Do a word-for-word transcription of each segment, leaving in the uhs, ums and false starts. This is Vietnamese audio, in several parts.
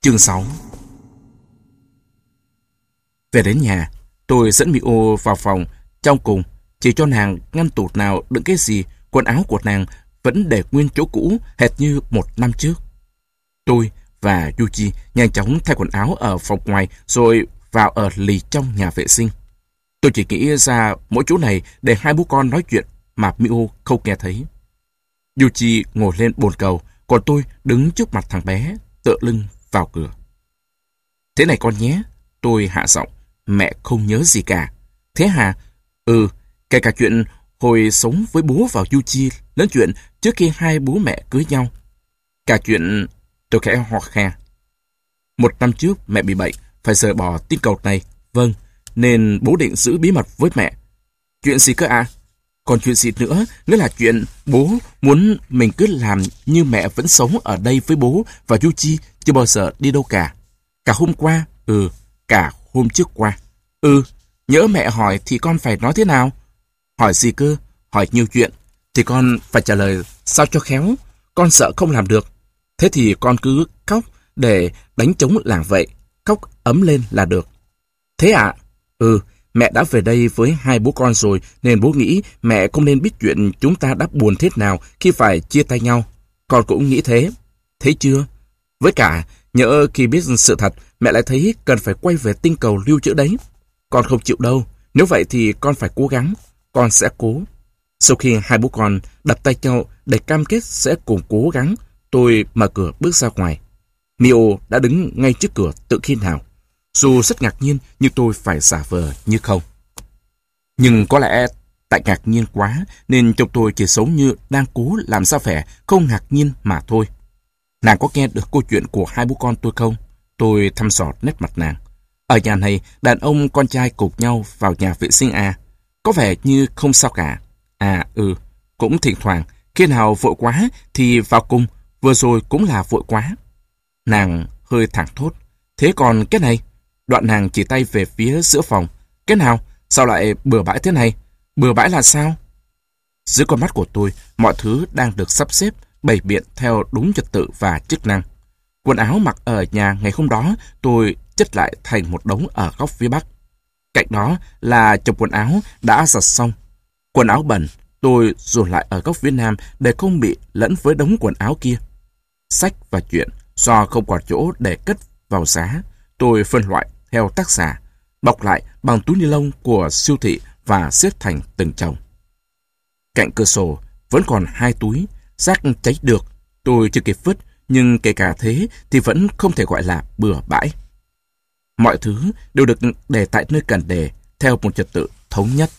Chương sáu. Về đến nhà, tôi dẫn Mio vào phòng trong cùng, chỉ cho nàng ngăn tủ nào đựng cái gì. Quần áo của nàng vẫn để nguyên chỗ cũ, hệt như một năm trước. Tôi và Yuji nhanh chóng thay quần áo ở phòng ngoài rồi vào ở lì trong nhà vệ sinh. Tôi chỉ nghĩ ra mỗi chỗ này để hai bố con nói chuyện mà Mio không nghe thấy. Yuji ngồi lên bồn cầu, còn tôi đứng trước mặt thằng bé, tựa lưng vào cửa. Thế này con nhé, tôi hạ giọng, mẹ không nhớ gì cả. Thế hả? Ừ, kể cả chuyện hồi sống với bố vào Yuji, lớn chuyện trước khi hai bố mẹ cưới nhau. Cả chuyện... Tôi khẽ ho khe. Một năm trước mẹ bị bệnh, phải rời bỏ tinh cầu này. Vâng, nên bố định giữ bí mật với mẹ. Chuyện gì cơ ạ? À? Còn chuyện gì nữa, nghĩa là chuyện bố muốn mình cứ làm như mẹ vẫn sống ở đây với bố và Yuji, chưa bao giờ đi đâu cả. Cả hôm qua, ừ, cả hôm trước qua. Ừ, nhỡ mẹ hỏi thì con phải nói thế nào? Hỏi gì cơ? Hỏi nhiều chuyện, thì con phải trả lời sao cho khéo. Con sợ không làm được. Thế thì con cứ khóc để đánh trống làng vậy. Khóc ấm lên là được. Thế ạ? À? Ừ, mẹ đã về đây với hai bố con rồi, nên bố nghĩ mẹ không nên biết chuyện chúng ta đã buồn thế nào khi phải chia tay nhau. Con cũng nghĩ thế. Thấy chưa? Với cả, nhỡ khi biết sự thật, mẹ lại thấy cần phải quay về tinh cầu lưu trữ đấy. Con không chịu đâu. Nếu vậy thì con phải cố gắng. Con sẽ cố. Sau khi hai bố con đập tay nhau để cam kết sẽ cùng cố gắng, tôi mở cửa bước ra ngoài. Mio đã đứng ngay trước cửa tự khi nào. Dù rất ngạc nhiên, nhưng tôi phải giả vờ như không. Nhưng có lẽ tại ngạc nhiên quá, nên trông tôi chỉ giống như đang cố làm ra vẻ không ngạc nhiên mà thôi. Nàng có nghe được câu chuyện của hai bố con tôi không? Tôi thăm dò nét mặt nàng. Ở nhà này, đàn ông con trai cùng nhau vào nhà vệ sinh à? Có vẻ như không sao cả. À ừ, cũng thỉnh thoảng, khi nào vội quá thì vào cùng, vừa rồi cũng là vội quá. Nàng hơi thẳng thốt. Thế còn cái này? Đoạn nàng chỉ tay về phía giữa phòng. Cái nào? Sao lại bừa bãi thế này? Bừa bãi là sao? Dưới con mắt của tôi, mọi thứ đang được sắp xếp, bày biện theo đúng trật tự và chức năng. Quần áo mặc ở nhà ngày hôm đó, tôi chất lại thành một đống ở góc phía bắc. Cạnh đó là chồng quần áo đã giặt xong. Quần áo bẩn, tôi dồn lại ở góc phía nam để không bị lẫn với đống quần áo kia. Sách và chuyện, do không còn chỗ để cất vào giá, tôi phân loại theo tác giả, bọc lại bằng túi ni lông của siêu thị và xếp thành từng chồng. Cạnh cửa sổ vẫn còn hai túi, rác cháy được, tôi chưa kịp vứt, nhưng kể cả thế thì vẫn không thể gọi là bừa bãi. Mọi thứ đều được để tại nơi cần để, theo một trật tự thống nhất.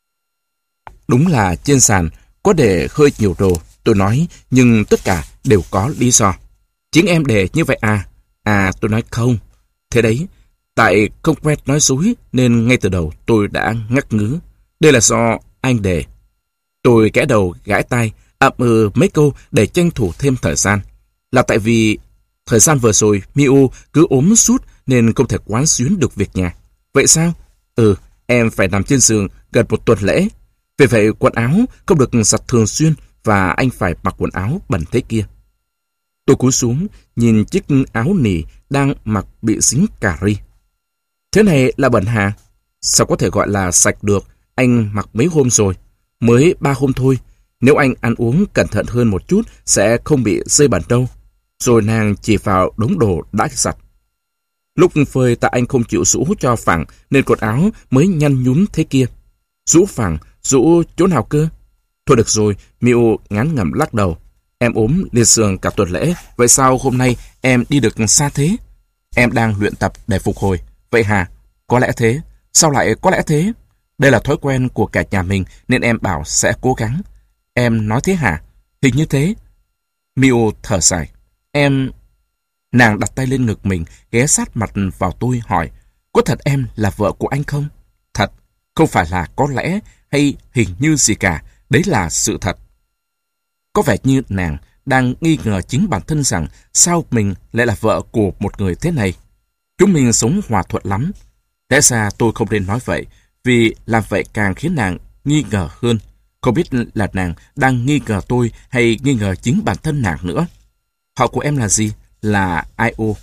Đúng là trên sàn có để hơi nhiều đồ, tôi nói, nhưng tất cả đều có lý do. Chính em để như vậy à? À, tôi nói không. Thế đấy, tại không quen nói dối nên ngay từ đầu tôi đã ngắc ngứ. Đây là do anh để. Tôi gãi đầu gãi tai, ậm ừ mấy câu để tranh thủ thêm thời gian. Là tại vì thời gian vừa rồi Mio cứ ốm sút nên không thể quán xuyến được việc nhà. Vậy sao? Ừ, em phải nằm trên giường gần một tuần lễ. Vì vậy quần áo không được giặt thường xuyên và anh phải mặc quần áo bẩn thế kia. Tôi cúi xuống nhìn chiếc áo nỉ đang mặc bị dính cà ri. Thế này là bẩn hả? Sao có thể gọi là sạch được? Anh mặc mấy hôm rồi. Mới ba hôm thôi. Nếu anh ăn uống cẩn thận hơn một chút sẽ không bị rơi bẩn đâu. Rồi nàng chỉ vào đống đồ đã giặt. Lúc phơi tại anh không chịu rũ cho phẳng nên quần áo mới nhăn nhúm thế kia. Rũ phẳng, rũ chỗ nào cơ? Thôi được rồi, Mio ngán ngẩm lắc đầu. Em ốm liệt giường cả tuần lễ, vậy sao hôm nay em đi được xa thế? Em đang luyện tập để phục hồi. Vậy hả? Có lẽ thế. Sao lại có lẽ thế? Đây là thói quen của cả nhà mình nên em bảo sẽ cố gắng. Em nói thế hả? Hình như thế. Mio thở dài. Em... Nàng đặt tay lên ngực mình, ghé sát mặt vào tôi hỏi, có thật em là vợ của anh không? Thật, không phải là có lẽ hay hình như gì cả, đấy là sự thật. Có vẻ như nàng đang nghi ngờ chính bản thân rằng sao mình lại là vợ của một người thế này. Chúng mình sống hòa thuận lắm. Lẽ ra tôi không nên nói vậy, vì làm vậy càng khiến nàng nghi ngờ hơn. Không biết là nàng đang nghi ngờ tôi hay nghi ngờ chính bản thân nàng nữa. Họ của em là gì? Là i o.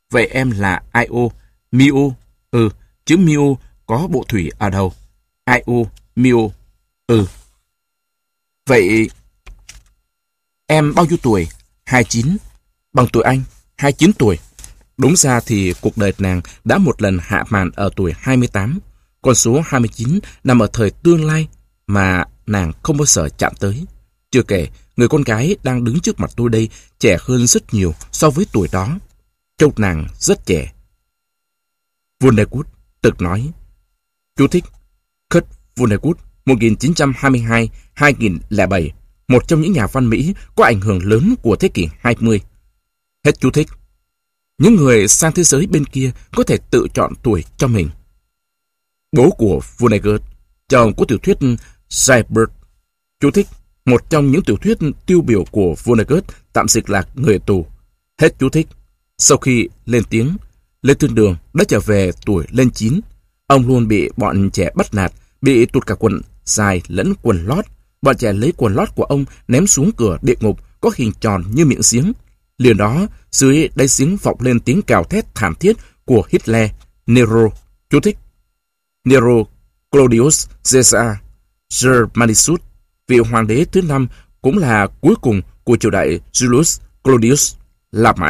Vậy em là Io, Mio. Ừ, chữ Mio có bộ thủy ở đầu. Io, Mio. Ừ. Vậy em bao nhiêu tuổi? hai mươi chín. Bằng tuổi anh, hai mươi chín tuổi. Đúng ra thì cuộc đời nàng đã một lần hạ màn ở tuổi hai mươi tám. Con số hai mươi chín nằm ở thời tương lai mà nàng không bao giờ chạm tới. Chưa kể, người con gái đang đứng trước mặt tôi đây trẻ hơn rất nhiều so với tuổi đó. Trông nàng rất trẻ. Vonnegut tự nói. Chú thích: Kurt Vonnegut, một nghìn chín trăm hai mươi hai đến hai nghìn lẻ bảy, một trong những nhà văn Mỹ có ảnh hưởng lớn của thế kỷ hai mươi. Hết chú thích. Những người sang thế giới bên kia có thể tự chọn tuổi cho mình. Bố của Vonnegut, chồng của tiểu thuyết Seibert. Chú thích: một trong những tiểu thuyết tiêu biểu của Vonnegut, tạm dịch là Người tù. Hết chú thích. Sau khi lên tiếng, Lê Thiên Đường đã trở về tuổi lên chín. Ông luôn bị bọn trẻ bắt nạt, bị tụt cả quần dài lẫn quần lót. Bọn trẻ lấy quần lót của ông ném xuống cửa địa ngục có hình tròn như miệng giếng. Liền đó, dưới đáy giếng vọng lên tiếng cào thét thảm thiết của Hitler, Nero. Chú thích: Nero Claudius Caesar Germanicus, vị hoàng đế thứ năm cũng là cuối cùng của triều đại Julius Claudius La Mã.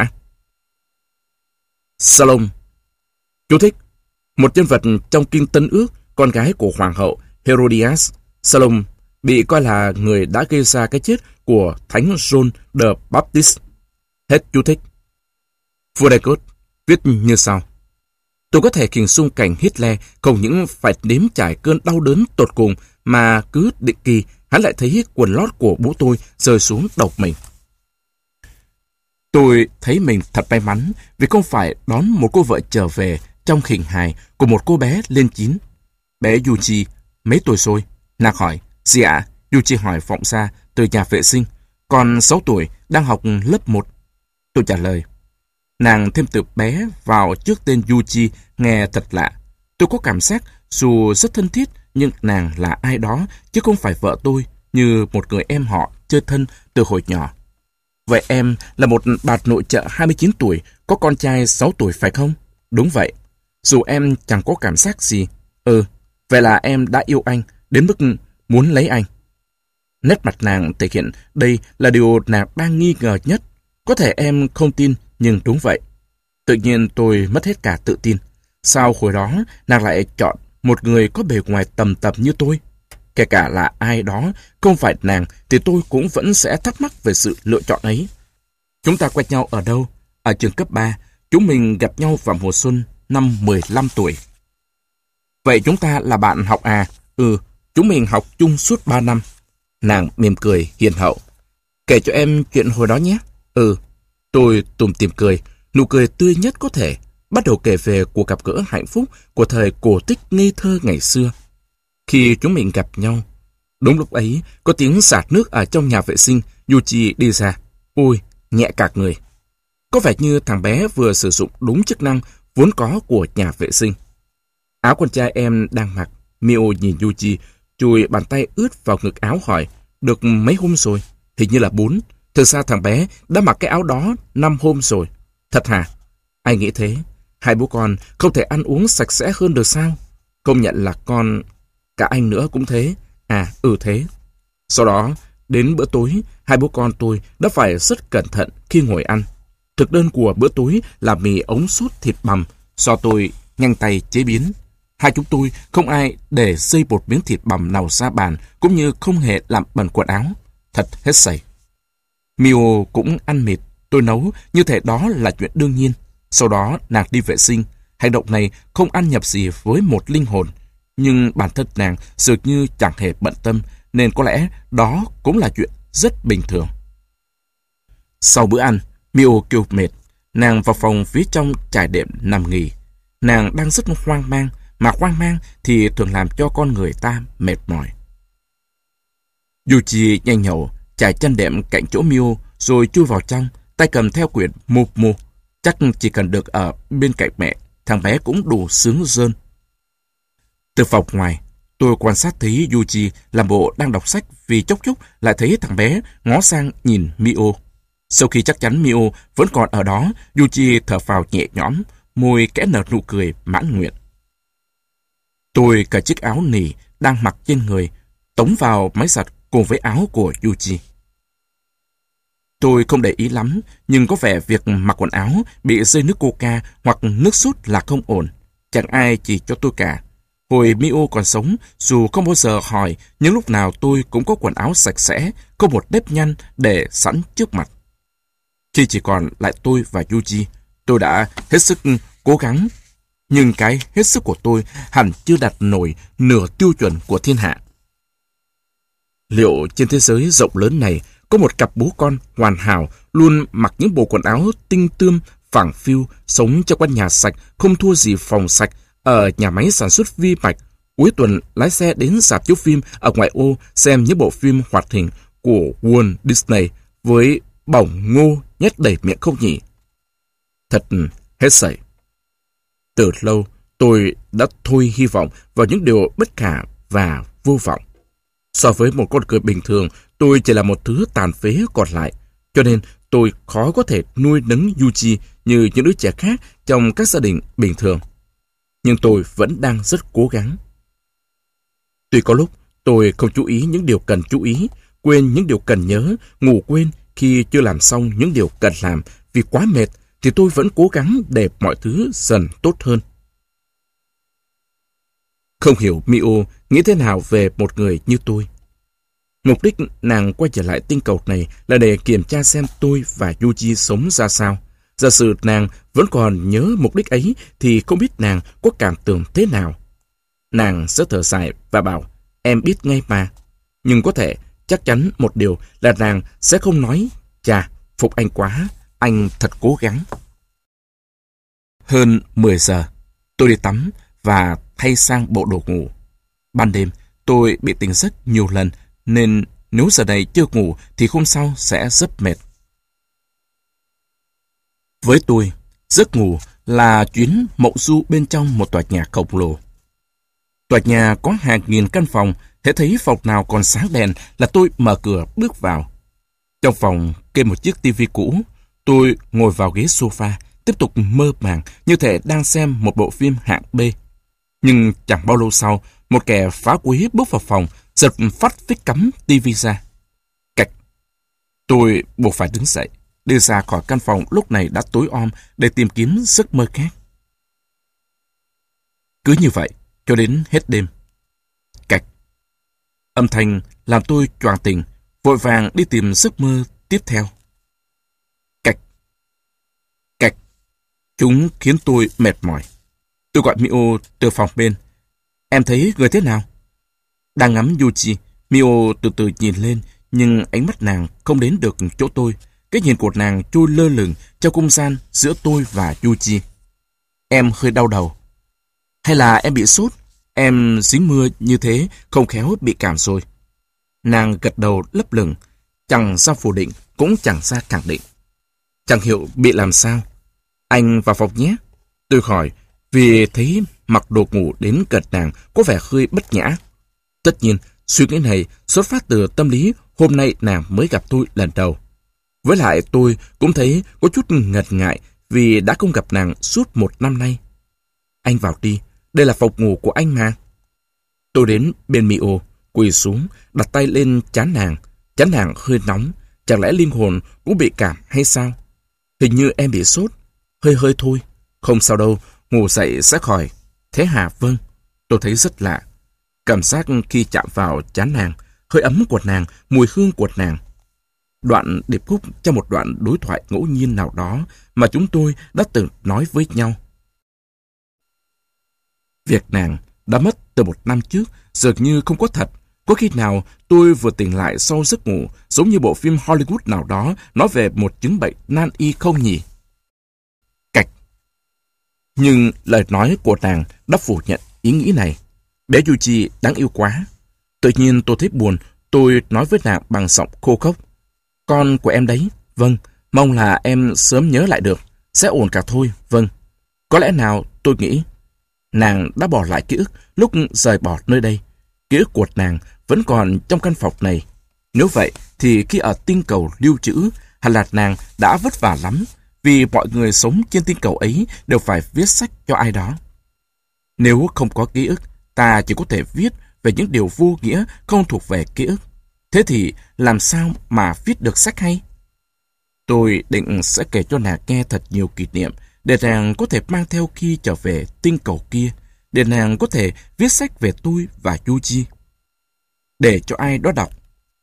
Salome. Chú thích: một nhân vật trong Kinh Tân Ước, con gái của hoàng hậu Herodias. Salome bị coi là người đã gây ra cái chết của Thánh John the Baptist. Hết chú thích. Vonnegut viết như sau: tôi có thể hình dung cảnh Hitler không những phải nếm trải cơn đau đớn tột cùng mà cứ định kỳ hắn lại thấy quần lót của bố tôi rơi xuống đầu mình. Tôi thấy mình thật may mắn vì không phải đón một cô vợ trở về trong hình hài của một cô bé lên chín. Bé Yuji mấy tuổi rồi? Nàng hỏi. Gì ạ? À? Yuji hỏi vọng ra từ nhà vệ sinh. Còn sáu tuổi, đang học lớp một. Tôi trả lời. Nàng thêm từ bé vào trước tên Yuji nghe thật lạ. Tôi có cảm giác dù rất thân thiết nhưng nàng là ai đó chứ không phải vợ tôi, như một người em họ chơi thân từ hồi nhỏ. Vậy em là một bà nội trợ hai mươi chín tuổi, có con trai sáu tuổi phải không? Đúng vậy. Dù em chẳng có cảm giác gì. Ừ, vậy là em đã yêu anh đến mức muốn lấy anh. Nét mặt nàng thể hiện đây là điều nàng đang nghi ngờ nhất. Có thể em không tin, nhưng đúng vậy. Tự nhiên tôi mất hết cả tự tin. Sao hồi đó nàng lại chọn một người có bề ngoài tầm tập như tôi? Kể cả là ai đó, không phải nàng, thì tôi cũng vẫn sẽ thắc mắc về sự lựa chọn ấy. Chúng ta quen nhau ở đâu? Ở trường cấp ba. Chúng mình gặp nhau vào mùa xuân năm mười lăm tuổi. Vậy chúng ta là bạn học à? Ừ, chúng mình học chung suốt ba năm. Nàng mỉm cười hiền hậu. Kể cho em chuyện hồi đó nhé. Ừ, tôi tủm tỉm cười, nụ cười tươi nhất có thể, bắt đầu kể về cuộc gặp gỡ hạnh phúc của thời cổ tích ngây thơ ngày xưa. Khi chúng mình gặp nhau, đúng lúc ấy có tiếng xả nước ở trong nhà vệ sinh. Yuji đi ra. Ôi, nhẹ cả người. Có vẻ như thằng bé vừa sử dụng đúng chức năng vốn có của nhà vệ sinh. Áo con trai em đang mặc. Mio nhìn Yuji, chùi bàn tay ướt vào ngực áo hỏi. Được mấy hôm rồi? Hình như là bốn. Thực ra thằng bé đã mặc cái áo đó năm hôm rồi. Thật hả? Anh nghĩ thế. Hai bố con không thể ăn uống sạch sẽ hơn được sao? Công nhận là con... Cả anh nữa cũng thế. À, ừ thế. Sau đó, đến bữa tối, hai bố con tôi đã phải rất cẩn thận khi ngồi ăn. Thực đơn của bữa tối là mì ống sốt thịt bằm do tôi nhanh tay chế biến. Hai chúng tôi không ai để rơi một miếng thịt bằm nào ra bàn, cũng như không hề làm bẩn quần áo. Thật hết sảy. Mio cũng ăn mệt. Tôi nấu như thể đó là chuyện đương nhiên. Sau đó nàng đi vệ sinh. Hành động này không ăn nhập gì với một linh hồn. Nhưng bản thân nàng dường như chẳng hề bận tâm, nên có lẽ đó cũng là chuyện rất bình thường. Sau bữa ăn, Mio kêu mệt. Nàng vào phòng phía trong trải đệm nằm nghỉ. Nàng đang rất hoang mang, mà hoang mang thì thường làm cho con người ta mệt mỏi. Yuji nhanh nhậu, trải chăn đệm cạnh chỗ Mio, rồi chui vào trong, tay cầm theo quyển Mục Mục. Chắc chỉ cần được ở bên cạnh mẹ, thằng bé cũng đủ sướng rơn. Từ phòng ngoài, tôi quan sát thấy Yuji làm bộ đang đọc sách, vì chốc chốc lại thấy thằng bé ngó sang nhìn Mio. Sau khi chắc chắn Mio vẫn còn ở đó, Yuji thở phào nhẹ nhõm, môi kẽ nở nụ cười mãn nguyện. Tôi cởi chiếc áo nỉ đang mặc trên người, tống vào máy giặt cùng với áo của Yuji. Tôi không để ý lắm, nhưng có vẻ việc mặc quần áo bị rơi nước coca hoặc nước sốt là không ổn. Chẳng ai chỉ cho tôi cả. Hồi Mio còn sống, dù không bao giờ hỏi, nhưng lúc nào tôi cũng có quần áo sạch sẽ, có một nếp nhăn để sẵn trước mặt. Khi chỉ còn lại tôi và Yuji, tôi đã hết sức cố gắng, nhưng cái hết sức của tôi hẳn chưa đạt nổi nửa tiêu chuẩn của thiên hạ. Liệu trên thế giới rộng lớn này có một cặp bố con hoàn hảo luôn mặc những bộ quần áo tinh tươm, phẳng phiu, sống trong căn nhà sạch, không thua gì phòng sạch, ở nhà máy sản xuất vi mạch, cuối tuần lái xe đến rạp chiếu phim ở ngoại ô xem những bộ phim hoạt hình của Walt Disney với bỏng ngô nhét đầy miệng không nhỉ? Thật hết sảy. Từ lâu, tôi đã thôi hy vọng vào những điều bất khả và vô vọng. So với một con người bình thường, tôi chỉ là một thứ tàn phế còn lại, cho nên tôi khó có thể nuôi nấng Yuji như những đứa trẻ khác trong các gia đình bình thường. Nhưng tôi vẫn đang rất cố gắng. Tuy có lúc tôi không chú ý những điều cần chú ý, quên những điều cần nhớ, ngủ quên khi chưa làm xong những điều cần làm vì quá mệt, thì tôi vẫn cố gắng để mọi thứ dần tốt hơn. Không hiểu Mio nghĩ thế nào về một người như tôi. Mục đích nàng quay trở lại tinh cầu này là để kiểm tra xem tôi và Yuji sống ra sao. Giả sử nàng vẫn còn nhớ mục đích ấy thì không biết nàng có cảm tưởng thế nào. Nàng sẽ thở dài và bảo, em biết ngay mà. Nhưng có thể, chắc chắn một điều là nàng sẽ không nói, chà, phục anh quá, anh thật cố gắng. Hơn mười giờ, tôi đi tắm và thay sang bộ đồ ngủ. Ban đêm, tôi bị tỉnh giấc nhiều lần, nên nếu giờ này chưa ngủ thì hôm sau sẽ rất mệt. Với tôi, giấc ngủ là chuyến mộng du bên trong một tòa nhà khổng lồ. Tòa nhà có hàng nghìn căn phòng, hễ thấy phòng nào còn sáng đèn là tôi mở cửa bước vào. Trong phòng kê một chiếc tivi cũ, tôi ngồi vào ghế sofa, tiếp tục mơ màng như thể đang xem một bộ phim hạng B. Nhưng chẳng bao lâu sau, một kẻ phá quý bước vào phòng, giật phát phích cắm tivi ra. Cạch! Tôi buộc phải đứng dậy, đi ra khỏi căn phòng lúc này đã tối om để tìm kiếm giấc mơ khác. Cứ như vậy, cho đến hết đêm. Cạch! Âm thanh làm tôi choàng tỉnh, vội vàng đi tìm giấc mơ tiếp theo. Cạch! Cạch! Chúng khiến tôi mệt mỏi. Tôi gọi Mio từ phòng bên. Em thấy người thế nào? Đang ngắm Yuji, Mio từ từ nhìn lên, nhưng ánh mắt nàng không đến được chỗ tôi. Cái nhìn của nàng trôi lơ lửng trong không gian giữa tôi và Yuji. Em hơi đau đầu. Hay là em bị sốt? Em dính mưa như thế, không khéo bị cảm rồi. Nàng gật đầu lấp lửng, chẳng ra phủ định, cũng chẳng ra khẳng định. Chẳng hiểu bị làm sao. Anh vào phòng nhé. Tôi hỏi, vì thấy mặc đồ ngủ đến gần nàng có vẻ hơi bất nhã. Tất nhiên, suy nghĩ này xuất phát từ tâm lý hôm nay nàng mới gặp tôi lần đầu. Với lại tôi cũng thấy có chút ngần ngại vì đã không gặp nàng suốt một năm nay. Anh vào đi, đây là phòng ngủ của anh mà. Tôi đến bên Mio, quỳ xuống, đặt tay lên trán nàng. Trán nàng hơi nóng, chẳng lẽ linh hồn cũng bị cảm hay sao? Hình như em bị sốt, hơi hơi thôi. Không sao đâu, ngủ dậy sẽ khỏi. Thế hả? Vâng. Tôi thấy rất lạ. Cảm giác khi chạm vào trán nàng, hơi ấm của nàng, mùi hương của nàng. Đoạn điệp khúc trong một đoạn đối thoại ngẫu nhiên nào đó mà chúng tôi đã từng nói với nhau. Việc nàng đã mất từ một năm trước, dường như không có thật. Có khi nào tôi vừa tỉnh lại sau giấc ngủ, giống như bộ phim Hollywood nào đó nói về một chứng bệnh nan y không nhỉ? Cạch! Nhưng lời nói của nàng đã phủ nhận ý nghĩ này. Bé Yuji đáng yêu quá. Tự nhiên tôi thấy buồn, tôi nói với nàng bằng giọng khô khốc. Con của em đấy, vâng, mong là em sớm nhớ lại được, sẽ ổn cả thôi, vâng. Có lẽ nào, tôi nghĩ, nàng đã bỏ lại ký ức lúc rời bỏ nơi đây. Ký ức của nàng vẫn còn trong căn phòng này. Nếu vậy, thì khi ở tinh cầu lưu trữ, hẳn là nàng đã vất vả lắm, vì mọi người sống trên tinh cầu ấy đều phải viết sách cho ai đó. Nếu không có ký ức, ta chỉ có thể viết về những điều vô nghĩa không thuộc về ký ức. Thế thì làm sao mà viết được sách hay? Tôi định sẽ kể cho nàng nghe thật nhiều kỷ niệm để nàng có thể mang theo khi trở về tinh cầu kia, để nàng có thể viết sách về tôi và Yuji. Để cho ai đó đọc.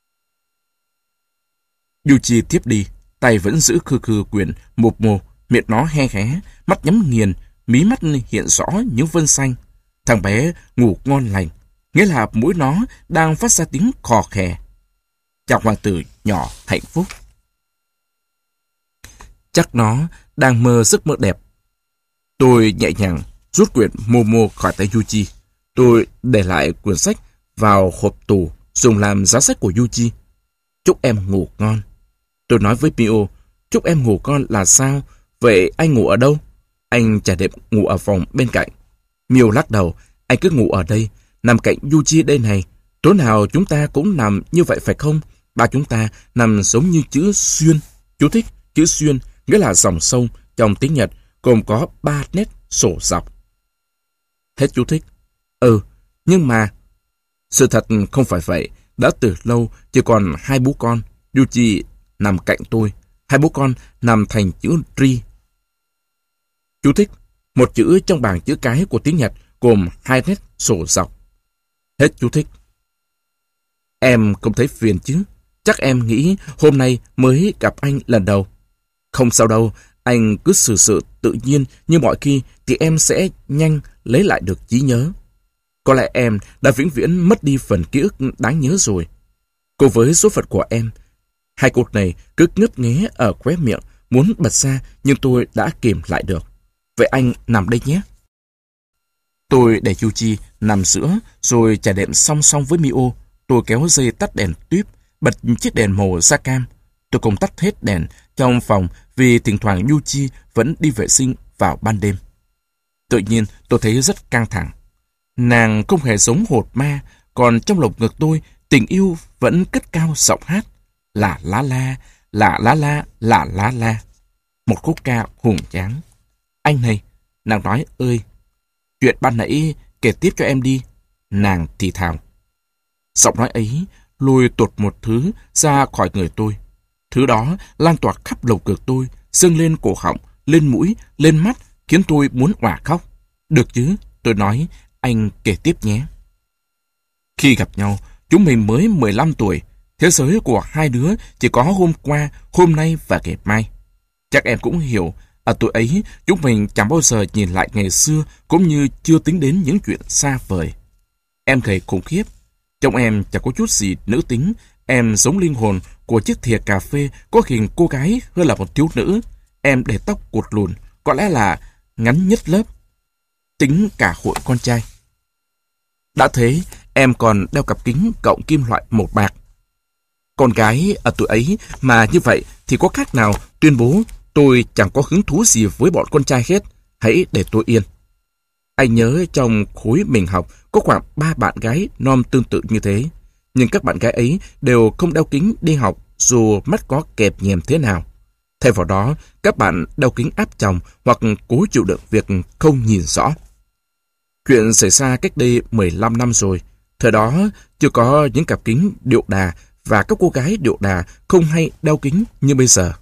Yuji tiếp đi, tay vẫn giữ khư khư quyển mộp mồ, miệng nó he hé, mắt nhắm nghiền, mí mắt hiện rõ những vân xanh. Thằng bé ngủ ngon lành, nghĩa là mũi nó đang phát ra tiếng khò khè. Chàng hoàng tử nhỏ hạnh phúc. Chắc nó đang mơ giấc mơ đẹp. Tôi nhẹ nhàng rút quyển Momo khỏi tay Yuji. Tôi để lại quyển sách vào hộp tủ dùng làm giá sách của Yuji. Chúc em ngủ ngon. Tôi nói với Mio, chúc em ngủ ngon là sao? Vậy anh ngủ ở đâu? Anh chả đẹp ngủ ở phòng bên cạnh. Mio lắc đầu, anh cứ ngủ ở đây, nằm cạnh Yuji đây này. Tối nào chúng ta cũng nằm như vậy phải không? Ba chúng ta nằm giống như chữ xuyên. Chú thích, chữ xuyên nghĩa là dòng sông trong tiếng Nhật, gồm có ba nét sổ dọc. Hết chú thích. Ừ, nhưng mà... Sự thật không phải vậy. Đã từ lâu chỉ còn hai bố con. Yuji nằm cạnh tôi. Hai bố con nằm thành chữ ri. Chú thích. Một chữ trong bảng chữ cái của tiếng Nhật gồm hai nét sổ dọc. Hết chú thích. Em không thấy phiền chứ? Chắc em nghĩ hôm nay mới gặp anh lần đầu. Không sao đâu, anh cứ xử sự tự nhiên như mọi khi thì em sẽ nhanh lấy lại được trí nhớ. Có lẽ em đã vĩnh viễn mất đi phần ký ức đáng nhớ rồi. Cùng với số phận của em, hai cột này cứ ngấp nghé ở khóe miệng, muốn bật ra nhưng tôi đã kìm lại được. Vậy anh nằm đây nhé. Tôi để Yuji nằm giữa rồi trải đệm song song với Mio. Tôi kéo dây tắt đèn tuyếp, bật chiếc đèn màu da cam. Tôi cũng tắt hết đèn trong phòng vì thỉnh thoảng Yuji vẫn đi vệ sinh vào ban đêm. Tự nhiên tôi thấy rất căng thẳng. Nàng không hề giống hột ma, còn trong lồng ngực tôi tình yêu vẫn cất cao giọng hát. Là lá la, là lá la, là lá la. Một khúc ca hùng tráng. Anh này, nàng nói ơi, chuyện ban nãy kể tiếp cho em đi. Nàng thì thào. Giọng nói ấy lôi tuột một thứ ra khỏi người tôi. Thứ đó lan tỏa khắp lồng ngực tôi, dâng lên cổ họng, lên mũi, lên mắt, khiến tôi muốn òa khóc. Được chứ, tôi nói, anh kể tiếp nhé. Khi gặp nhau, chúng mình mới mười lăm tuổi. Thế giới của hai đứa chỉ có hôm qua, hôm nay và ngày mai. Chắc em cũng hiểu, ở tuổi ấy, chúng mình chẳng bao giờ nhìn lại ngày xưa, cũng như chưa tính đến những chuyện xa vời. Em gầy khủng khiếp. Trong em chẳng có chút gì nữ tính. Em giống linh hồn của chiếc thìa cà phê có hình cô gái hơn là một thiếu nữ. Em để tóc cột lùn, có lẽ là ngắn nhất lớp. Tính cả hội con trai. Đã thế, em còn đeo cặp kính cộng kim loại một bạc. Con gái ở tuổi ấy mà như vậy thì có khác nào tuyên bố tôi chẳng có hứng thú gì với bọn con trai hết. Hãy để tôi yên. Anh nhớ trong khối mình học có khoảng ba bạn gái non tương tự như thế. Nhưng các bạn gái ấy đều không đeo kính đi học dù mắt có kẹp nhèm thế nào. Thay vào đó, các bạn đeo kính áp tròng hoặc cố chịu đựng việc không nhìn rõ. Chuyện xảy ra cách đây mười lăm năm rồi. Thời đó chưa có những cặp kính điệu đà và các cô gái điệu đà không hay đeo kính như bây giờ.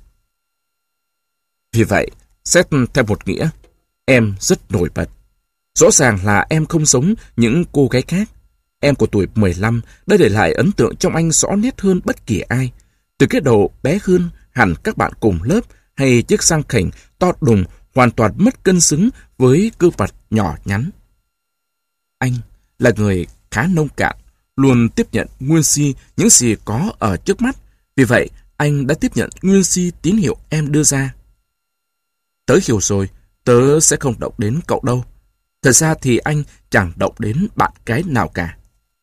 Vì vậy, xét theo một nghĩa, em rất nổi bật. Rõ ràng là em không giống những cô gái khác. Em của tuổi mười lăm đã để lại ấn tượng trong anh rõ nét hơn bất kỳ ai. Từ cái đầu bé hơn hẳn các bạn cùng lớp hay chiếc răng khểnh to đùng hoàn toàn mất cân xứng với cơ mặt nhỏ nhắn. Anh là người khá nông cạn, luôn tiếp nhận nguyên si những gì có ở trước mắt. Vì vậy, anh đã tiếp nhận nguyên si tín hiệu em đưa ra. Tớ hiểu rồi, tớ sẽ không động đến cậu đâu. Thật ra thì anh chẳng động đến bạn gái nào cả.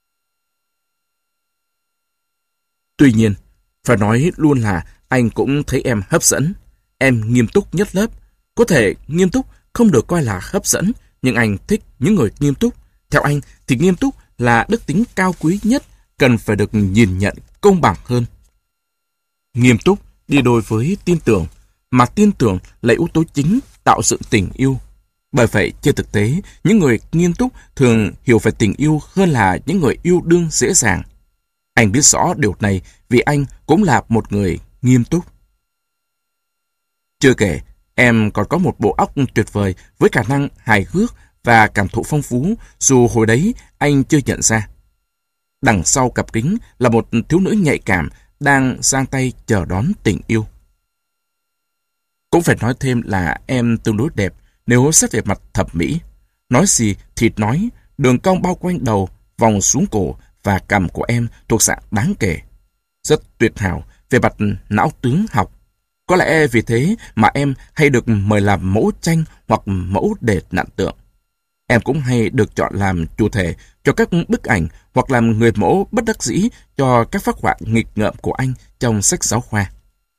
Tuy nhiên, phải nói luôn là anh cũng thấy em hấp dẫn. Em nghiêm túc nhất lớp. Có thể nghiêm túc không được coi là hấp dẫn, nhưng anh thích những người nghiêm túc. Theo anh thì nghiêm túc là đức tính cao quý nhất, cần phải được nhìn nhận công bằng hơn. Nghiêm túc đi đôi với tin tưởng, mà tin tưởng là yếu tố chính tạo dựng tình yêu. Bởi vậy, trên thực tế, những người nghiêm túc thường hiểu về tình yêu hơn là những người yêu đương dễ dàng. Anh biết rõ điều này vì anh cũng là một người nghiêm túc. Chưa kể, em còn có một bộ óc tuyệt vời với khả năng hài hước và cảm thụ phong phú, dù hồi đấy anh chưa nhận ra. Đằng sau cặp kính là một thiếu nữ nhạy cảm đang giang tay chờ đón tình yêu. Cũng phải nói thêm là em tương đối đẹp nếu xét về mặt thẩm mỹ. Nói gì thì nói, đường cong bao quanh đầu, vòng xuống cổ và cằm của em thuộc dạng đáng kể. Rất tuyệt hảo về mặt não tướng học. Có lẽ vì thế mà em hay được mời làm mẫu tranh hoặc mẫu đề nạn tượng. Em cũng hay được chọn làm chủ thể cho các bức ảnh hoặc làm người mẫu bất đắc dĩ cho các phác họa nghịch ngợm của anh trong sách giáo khoa.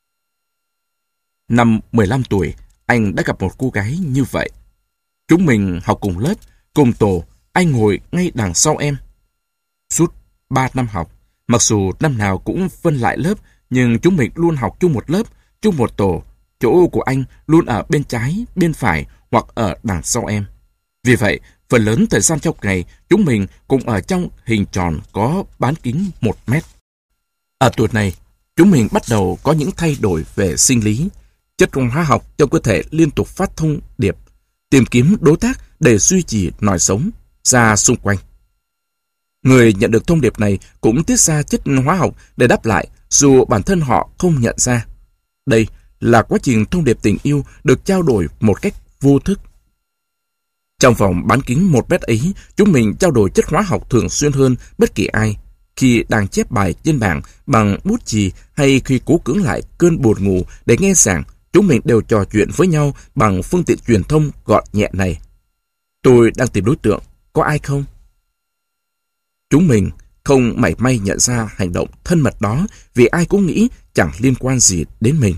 Năm mười lăm tuổi, anh đã gặp một cô gái như vậy. Chúng mình học cùng lớp, cùng tổ, anh ngồi ngay đằng sau em. Suốt ba năm học, mặc dù năm nào cũng phân lại lớp, nhưng chúng mình luôn học chung một lớp, chung một tổ. Chỗ của anh luôn ở bên trái, bên phải hoặc ở đằng sau em. Vì vậy, phần lớn thời gian trong ngày, chúng mình cùng ở trong hình tròn có bán kính một mét. Ở tuổi này, chúng mình bắt đầu có những thay đổi về sinh lý. Chất hóa học trong cơ thể liên tục phát thông điệp, tìm kiếm đối tác để duy trì nòi sống ra xung quanh. Người nhận được thông điệp này cũng tiết ra chất hóa học để đáp lại dù bản thân họ không nhận ra. Đây là quá trình thông điệp tình yêu được trao đổi một cách vô thức. Trong vòng bán kính một mét ấy, chúng mình trao đổi chất hóa học thường xuyên hơn bất kỳ ai. Khi đang chép bài trên bảng bằng bút chì hay khi cố cưỡng lại cơn buồn ngủ để nghe giảng, chúng mình đều trò chuyện với nhau bằng phương tiện truyền thông gọn nhẹ này. Tôi đang tìm đối tượng, có ai không? Chúng mình không mảy may nhận ra hành động thân mật đó vì ai cũng nghĩ chẳng liên quan gì đến mình.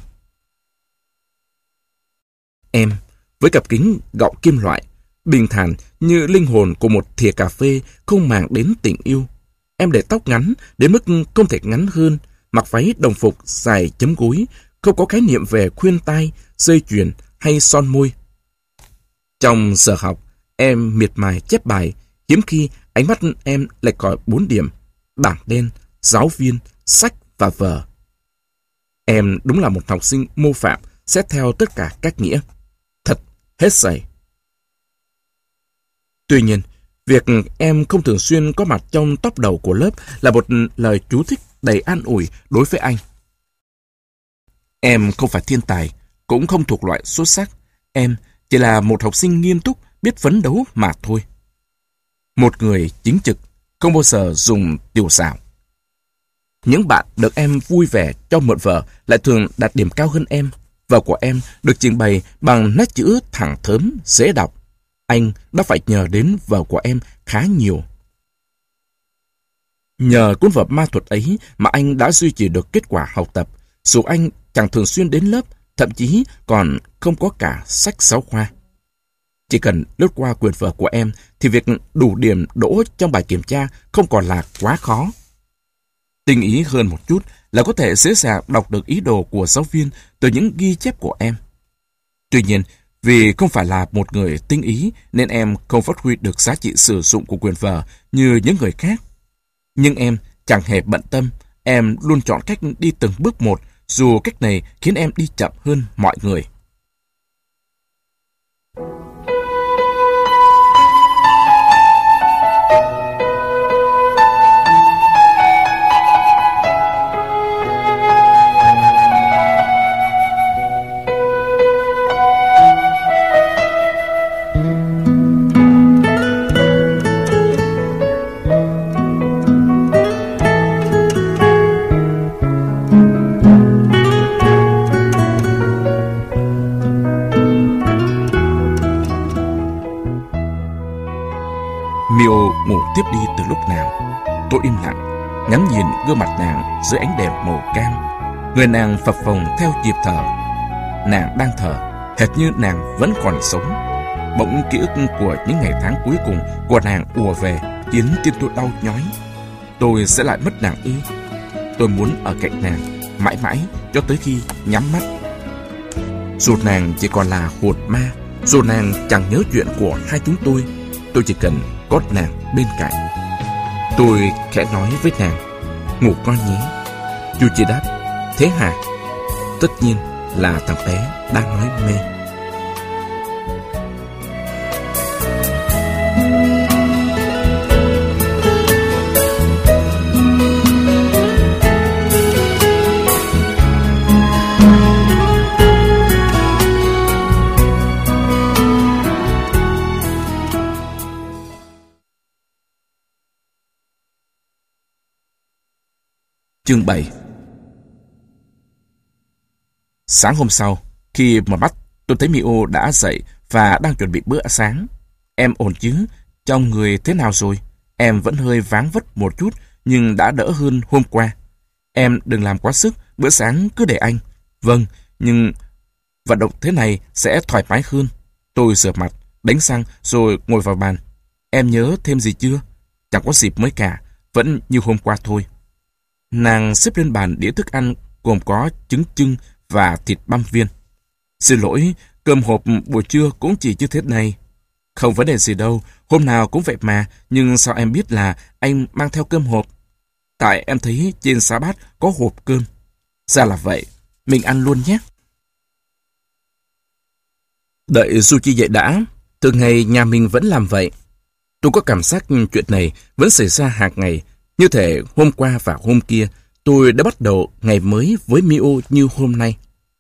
Em, với cặp kính gọng kim loại, bình thản như linh hồn của một thìa cà phê không màng đến tình yêu. Em để tóc ngắn đến mức không thể ngắn hơn, mặc váy đồng phục dài chấm gối, không có khái niệm về khuyên tai, dây chuyền hay son môi. Trong giờ học, em miệt mài chép bài, hiếm khi ánh mắt em lệch khỏi bốn điểm, bảng đen, giáo viên, sách và vở. Em đúng là một học sinh mô phạm, xét theo tất cả các nghĩa. Thật, hết sảy. Tuy nhiên, việc em không thường xuyên có mặt trong top đầu của lớp là một lời chú thích đầy an ủi đối với anh. Em không phải thiên tài, cũng không thuộc loại xuất sắc. Em chỉ là một học sinh nghiêm túc, biết phấn đấu mà thôi. Một người chính trực, không bao giờ dùng tiểu xảo. Những bạn được em vui vẻ cho mượn vở lại thường đạt điểm cao hơn em. Vở của em được trình bày bằng nét chữ thẳng thớm, dễ đọc. Anh đã phải nhờ đến vở của em khá nhiều. Nhờ cuốn vở ma thuật ấy mà anh đã duy trì được kết quả học tập, dù anh chẳng thường xuyên đến lớp, thậm chí còn không có cả sách giáo khoa. Chỉ cần lướt qua quyển vở của em thì việc đủ điểm đỗ trong bài kiểm tra không còn là quá khó. Tinh ý hơn một chút là có thể dễ dàng đọc được ý đồ của giáo viên từ những ghi chép của em. Tuy nhiên, vì không phải là một người tinh ý nên em không phát huy được giá trị sử dụng của quyển vở như những người khác. Nhưng em chẳng hề bận tâm, em luôn chọn cách đi từng bước một, dù cách này khiến em đi chậm hơn mọi người. Miêu ngủ tiếp đi từ lúc nào. Tôi im lặng, ngắm nhìn gương mặt nàng dưới ánh đèn màu cam. Người nàng phập phồng theo nhịp thở. Nàng đang thở, hệt như nàng vẫn còn sống. Bỗng ký ức của những ngày tháng cuối cùng của nàng ùa về, khiến tim tôi đau nhói. Tôi sẽ lại mất nàng ư? Tôi muốn ở cạnh nàng, mãi mãi cho tới khi nhắm mắt. Dù nàng chỉ còn là hồn ma, dù nàng chẳng nhớ chuyện của hai chúng tôi, tôi chỉ cần có nàng bên cạnh. Tôi khẽ nói với nàng, ngủ ngon nhé. Yuji đáp, thế hả? Tất nhiên là thằng bé đang nói mê. Chương bảy. Sáng hôm sau, khi mở mắt, tôi thấy Mio đã dậy và đang chuẩn bị bữa sáng. Em ổn chứ? Trong người thế nào rồi? Em vẫn hơi váng vất một chút, nhưng đã đỡ hơn hôm qua. Em đừng làm quá sức, bữa sáng cứ để anh. Vâng, nhưng vận động thế này sẽ thoải mái hơn. Tôi rửa mặt, đánh răng rồi ngồi vào bàn. Em nhớ thêm gì chưa? Chẳng có dịp mới cả, vẫn như hôm qua thôi. Nàng xếp lên bàn đĩa thức ăn gồm có trứng chưng và thịt băm viên. Xin lỗi, cơm hộp buổi trưa cũng chỉ như thế này. Không vấn đề gì đâu, hôm nào cũng vậy mà, nhưng sao em biết là anh mang theo cơm hộp? Tại em thấy trên giá bát có hộp cơm. Ra là vậy, mình ăn luôn nhé. Đợi Yuji dậy đã, thường ngày nhà mình vẫn làm vậy. Tôi có cảm giác chuyện này vẫn xảy ra hàng ngày. Như thể hôm qua và hôm kia, tôi đã bắt đầu ngày mới với Mio như hôm nay.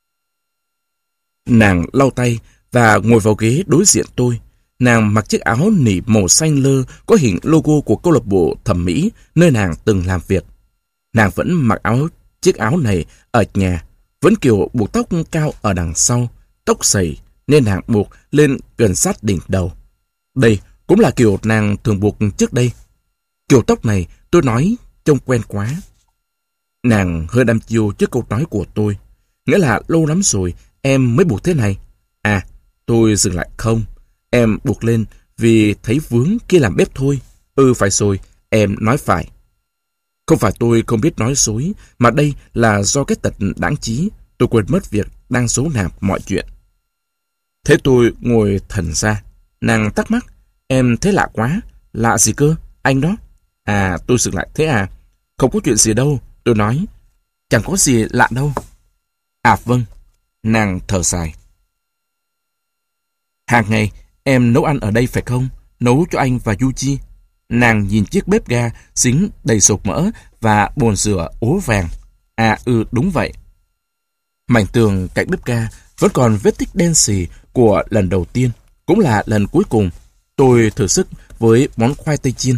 Nàng lau tay và ngồi vào ghế đối diện tôi. Nàng mặc chiếc áo nỉ màu xanh lơ có hình logo của câu lạc bộ thẩm mỹ nơi nàng từng làm việc. Nàng vẫn mặc áo chiếc áo này ở nhà, vẫn kiểu buộc tóc cao ở đằng sau, tóc xầy nên nàng buộc lên gần sát đỉnh đầu. Đây cũng là kiểu nàng thường buộc trước đây. Kiểu tóc này tôi nói trông quen quá. Nàng hơi đăm chiêu trước câu nói của tôi. Nghĩa là lâu lắm rồi em mới buộc thế này. À, tôi dừng lại không. Em buộc lên vì thấy vướng khi làm bếp thôi. Ừ phải rồi, em nói phải. Không phải tôi không biết nói dối, mà đây là do cái tật đáng trí. Tôi quên mất việc đang giấu nạp mọi chuyện. Thế tôi ngồi thần ra. Nàng thắc mắc. Em thấy lạ quá. Lạ gì cơ? Anh đó. À, tôi dừng lại. Thế à? Không có chuyện gì đâu. Tôi nói. Chẳng có gì lạ đâu. À vâng. Nàng thở dài. Hàng ngày, em nấu ăn ở đây phải không? Nấu cho anh và Yuji. Nàng nhìn chiếc bếp ga dính đầy sột mỡ và bồn rửa ố vàng. À ừ, đúng vậy. Mảnh tường cạnh bếp ga vẫn còn vết tích đen xì của lần đầu tiên, cũng là lần cuối cùng tôi thử sức với món khoai tây chiên.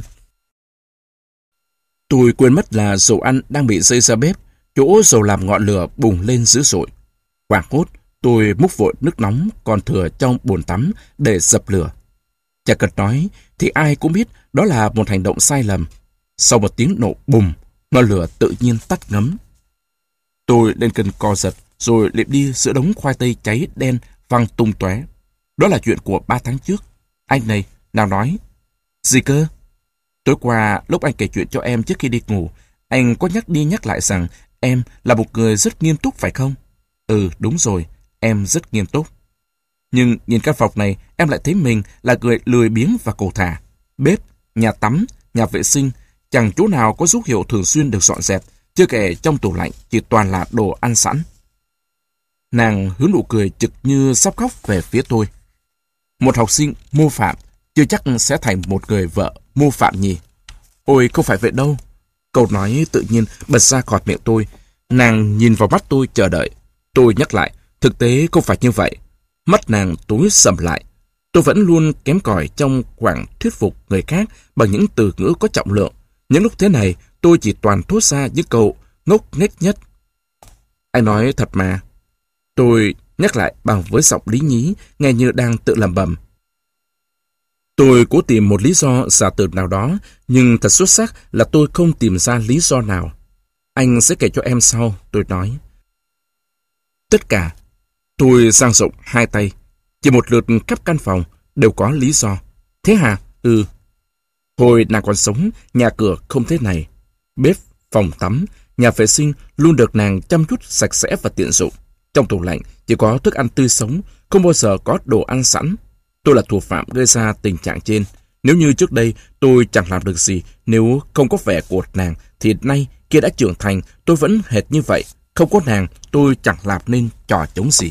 Tôi quên mất là dầu ăn đang bị rơi ra bếp, chỗ dầu làm ngọn lửa bùng lên dữ dội. Hoảng hốt, tôi múc vội nước nóng còn thừa trong bồn tắm để dập lửa. Chẳng cần nói thì ai cũng biết đó là một hành động sai lầm. Sau một tiếng nổ bùng, ngọn lửa tự nhiên tắt ngấm. Tôi lên cơn co giật rồi liệm đi giữa đống khoai tây cháy đen văng tung tóe. Đó là chuyện của ba tháng trước. Anh này, nào nói. Gì cơ? Tối qua, lúc anh kể chuyện cho em trước khi đi ngủ, anh có nhắc đi nhắc lại rằng em là một người rất nghiêm túc phải không? Ừ, đúng rồi, em rất nghiêm túc. Nhưng nhìn căn phòng này, em lại thấy mình là người lười biếng và cầu thả. Bếp, nhà tắm, nhà vệ sinh, chẳng chỗ nào có dấu hiệu thường xuyên được dọn dẹp, chưa kể trong tủ lạnh chỉ toàn là đồ ăn sẵn. Nàng hướng nụ cười trực như sắp khóc về phía tôi. Một học sinh mô phạm chưa chắc sẽ thành một người vợ mô phạm nhỉ? Ôi, không phải vậy đâu. Câu nói tự nhiên bật ra khỏi miệng tôi. Nàng nhìn vào mắt tôi chờ đợi. Tôi nhắc lại, thực tế không phải như vậy. Mắt nàng tối sầm lại. Tôi vẫn luôn kém cỏi trong khoảng thuyết phục người khác bằng những từ ngữ có trọng lượng. Những lúc thế này, tôi chỉ toàn thốt ra những câu ngốc nghếch nhất. Anh nói thật mà. Tôi nhắc lại bằng với giọng lý nhí, nghe như đang tự lẩm bẩm. Tôi cố tìm một lý do giả từ nào đó, nhưng thật xuất sắc là tôi không tìm ra lý do nào. Anh sẽ kể cho em sau, tôi nói. Tất cả, tôi dang rộng hai tay, chỉ một lượt khắp căn phòng, đều có lý do. Thế hả? Ừ. Hồi nàng còn sống, nhà cửa không thế này. Bếp, phòng tắm, Nhà vệ sinh luôn được nàng chăm chút sạch sẽ và tiện dụng. Trong tủ lạnh chỉ có thức ăn tươi sống, không bao giờ có đồ ăn sẵn. Tôi là thủ phạm gây ra tình trạng trên. Nếu như trước đây tôi chẳng làm được gì nếu không có vẻ của nàng, thì nay kia đã trưởng thành tôi vẫn hệt như vậy. Không có nàng tôi chẳng làm nên trò trống gì.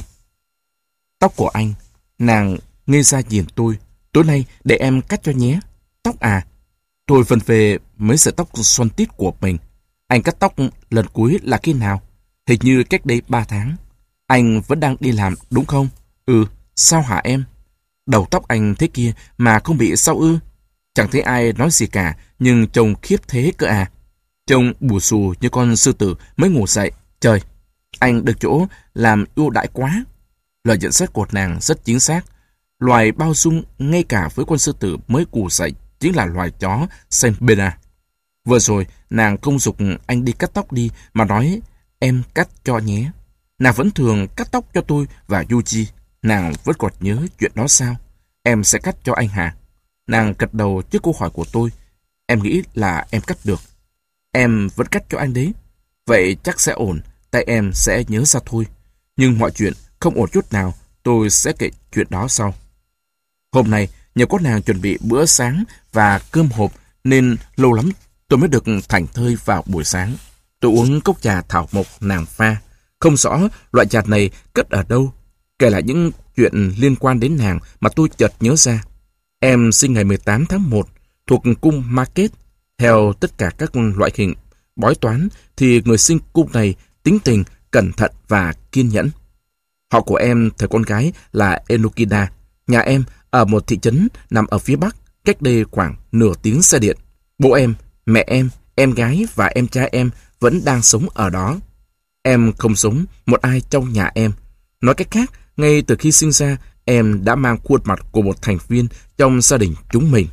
Tóc của anh. Nàng ngây ra nhìn tôi. Tối nay để em cắt cho nhé. Tóc à? Tôi vần về mấy sợi tóc xoăn tít của mình. Anh cắt tóc lần cuối là khi nào? Hình như cách đây ba tháng. Anh vẫn đang đi làm đúng không? Ừ, sao hả em? Đầu tóc anh thế kia mà không bị sao ư? Chẳng thấy ai nói gì cả, nhưng trông khiếp thế cơ à. Trông bù xù như con sư tử mới ngủ dậy. Trời, anh được chỗ làm ưu đãi quá. Lời nhận xét của nàng rất chính xác. Loài bao dung ngay cả với con sư tử mới ngủ dậy chính là loài chó Saint Bernard. Vừa rồi, nàng không giục anh đi cắt tóc đi, mà nói em cắt cho nhé. Nàng vẫn thường cắt tóc cho tôi và Yuji. Nàng vẫn còn nhớ chuyện đó sao? Em sẽ cắt cho anh hả? Nàng gật đầu trước câu hỏi của tôi. Em nghĩ là em cắt được. Em vẫn cắt cho anh đấy. Vậy chắc sẽ ổn, tay em sẽ nhớ ra thôi. Nhưng mọi chuyện không ổn chút nào, tôi sẽ kể chuyện đó sau. Hôm nay, nhờ có nàng chuẩn bị bữa sáng và cơm hộp, nên lâu lắm tôi mới được thảnh thơi vào buổi sáng. Tôi uống cốc trà thảo mộc nàng pha. Không rõ loại trà này cất ở đâu. Kể lại những chuyện liên quan đến nàng mà tôi chợt nhớ ra. Em sinh ngày mười tám tháng một, thuộc cung Market. Theo tất cả các loại hình bói toán, thì người sinh cung này tính tình, cẩn thận và kiên nhẫn. Họ của em, thời con gái, là Enokida. Nhà em ở một thị trấn nằm ở phía bắc, cách đây khoảng nửa tiếng xe điện. Bố em, mẹ em, em gái và em trai em vẫn đang sống ở đó. Em không giống một ai trong nhà em. Nói cách khác, ngay từ khi sinh ra, em đã mang khuôn mặt của một thành viên trong gia đình chúng mình.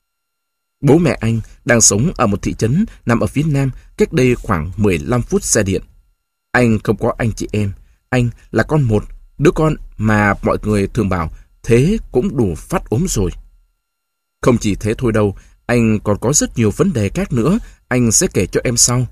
Bố mẹ anh đang sống ở một thị trấn nằm ở phía nam, cách đây khoảng mười lăm phút xe điện. Anh không có anh chị em. Anh là con một, đứa con mà mọi người thường bảo thế cũng đủ phát ốm rồi. Không chỉ thế thôi đâu, anh còn có rất nhiều vấn đề khác nữa, anh sẽ kể cho em sau.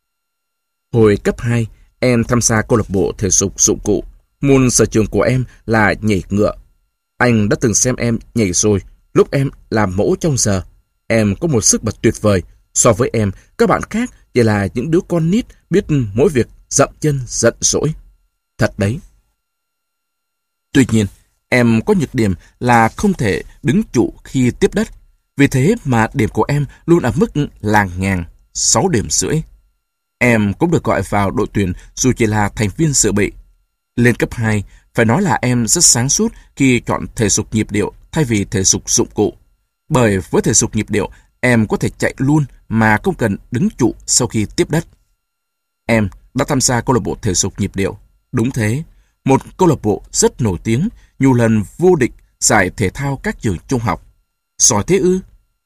Hồi cấp hai, em tham gia câu lạc bộ thể dục dụng cụ. Môn sở trường của em là nhảy ngựa. Anh đã từng xem em nhảy rồi, lúc em làm mẫu trong giờ. Em có một sức bật tuyệt vời. So với em, các bạn khác chỉ là những đứa con nít biết mỗi việc dậm chân giận dỗi. Thật đấy. Tuy nhiên, em có nhược điểm là không thể đứng trụ khi tiếp đất. Vì thế mà điểm của em luôn ở mức làng nhàng, sáu điểm rưỡi. Em cũng được gọi vào đội tuyển dù chỉ là thành viên dự bị. Lên cấp hai, phải nói là em rất sáng suốt khi chọn thể dục nhịp điệu thay vì thể dục dụng cụ. Bởi với thể dục nhịp điệu, em có thể chạy luôn mà không cần đứng trụ sau khi tiếp đất. Em đã tham gia câu lạc bộ thể dục nhịp điệu. Đúng thế, một câu lạc bộ rất nổi tiếng, nhiều lần vô địch giải thể thao các trường trung học. Giỏi thế ư?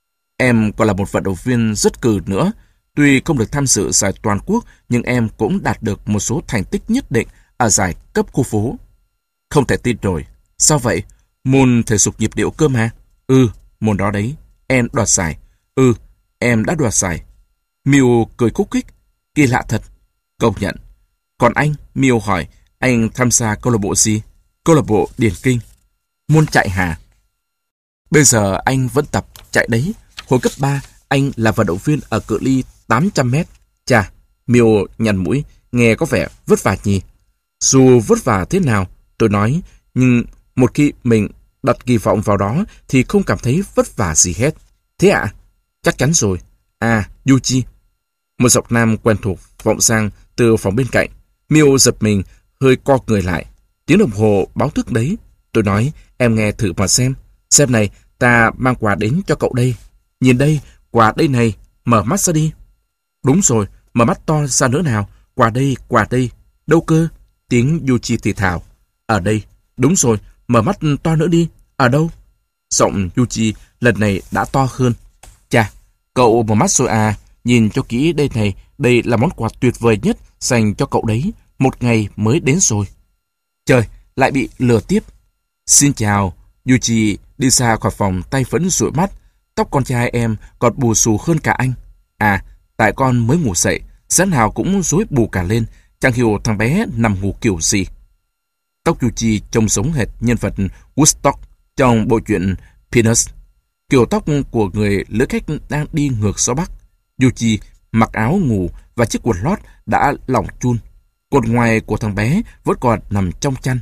Em còn là một vận động viên rất cừ nữa. Tuy không được tham dự giải toàn quốc, nhưng em cũng đạt được một số thành tích nhất định ở giải cấp khu phố. Không thể tin nổi. Sao vậy? Môn thể dục nhịp điệu cơ mà. Ừ, môn đó đấy. Em đoạt giải. Ừ, em đã đoạt giải. Miu cười khúc khích. Kỳ lạ thật. Công nhận. Còn anh, Miu hỏi, anh tham gia câu lạc bộ gì? Câu lạc bộ điền kinh. Môn chạy hả? Bây giờ anh vẫn tập chạy đấy. Hồi cấp ba, anh là vận động viên ở cự ly tám trăm mét. Chà, Miu nhăn mũi, nghe có vẻ vất vả nhỉ. Dù vất vả thế nào, tôi nói, nhưng một khi mình đặt kỳ vọng vào đó thì không cảm thấy vất vả gì hết. Thế ạ? À? Chắc chắn rồi. À, Yuji. Một giọng nam quen thuộc vọng sang từ phòng bên cạnh. Miu giật mình, hơi co người lại. Tiếng đồng hồ báo thức đấy. Tôi nói, em nghe thử mà xem. Xem này, ta mang quà đến cho cậu đây. Nhìn đây, quà đây này, mở mắt ra đi. Đúng rồi, mở mắt to ra nữa nào. Quà đây, quà đây. Đâu cơ? Tiếng Yuji thì thào. Ở đây. Đúng rồi, mở mắt to nữa đi. Ở đâu? Giọng Yuji lần này đã to hơn. Chà, cậu mở mắt rồi à. Nhìn cho kỹ đây này, đây là món quà tuyệt vời nhất dành cho cậu đấy. Một ngày mới đến rồi. Trời, lại bị lừa tiếp. Xin chào. Yuji đi ra khỏi phòng, tay vẫn dụi mắt. Tóc con trai em còn bù xù hơn cả anh. À, tại con mới ngủ dậy. Sáng nào cũng rối bù cả lên, chẳng hiểu thằng bé nằm ngủ kiểu gì. Tóc Yuji trông giống hệt nhân vật Woodstock trong bộ truyện Peanuts. Kiểu tóc của người lữ khách đang đi ngược gió Bắc. Yuji mặc áo ngủ và chiếc quần lót đã lỏng chun. Quần ngoài của thằng bé vẫn còn nằm trong chăn.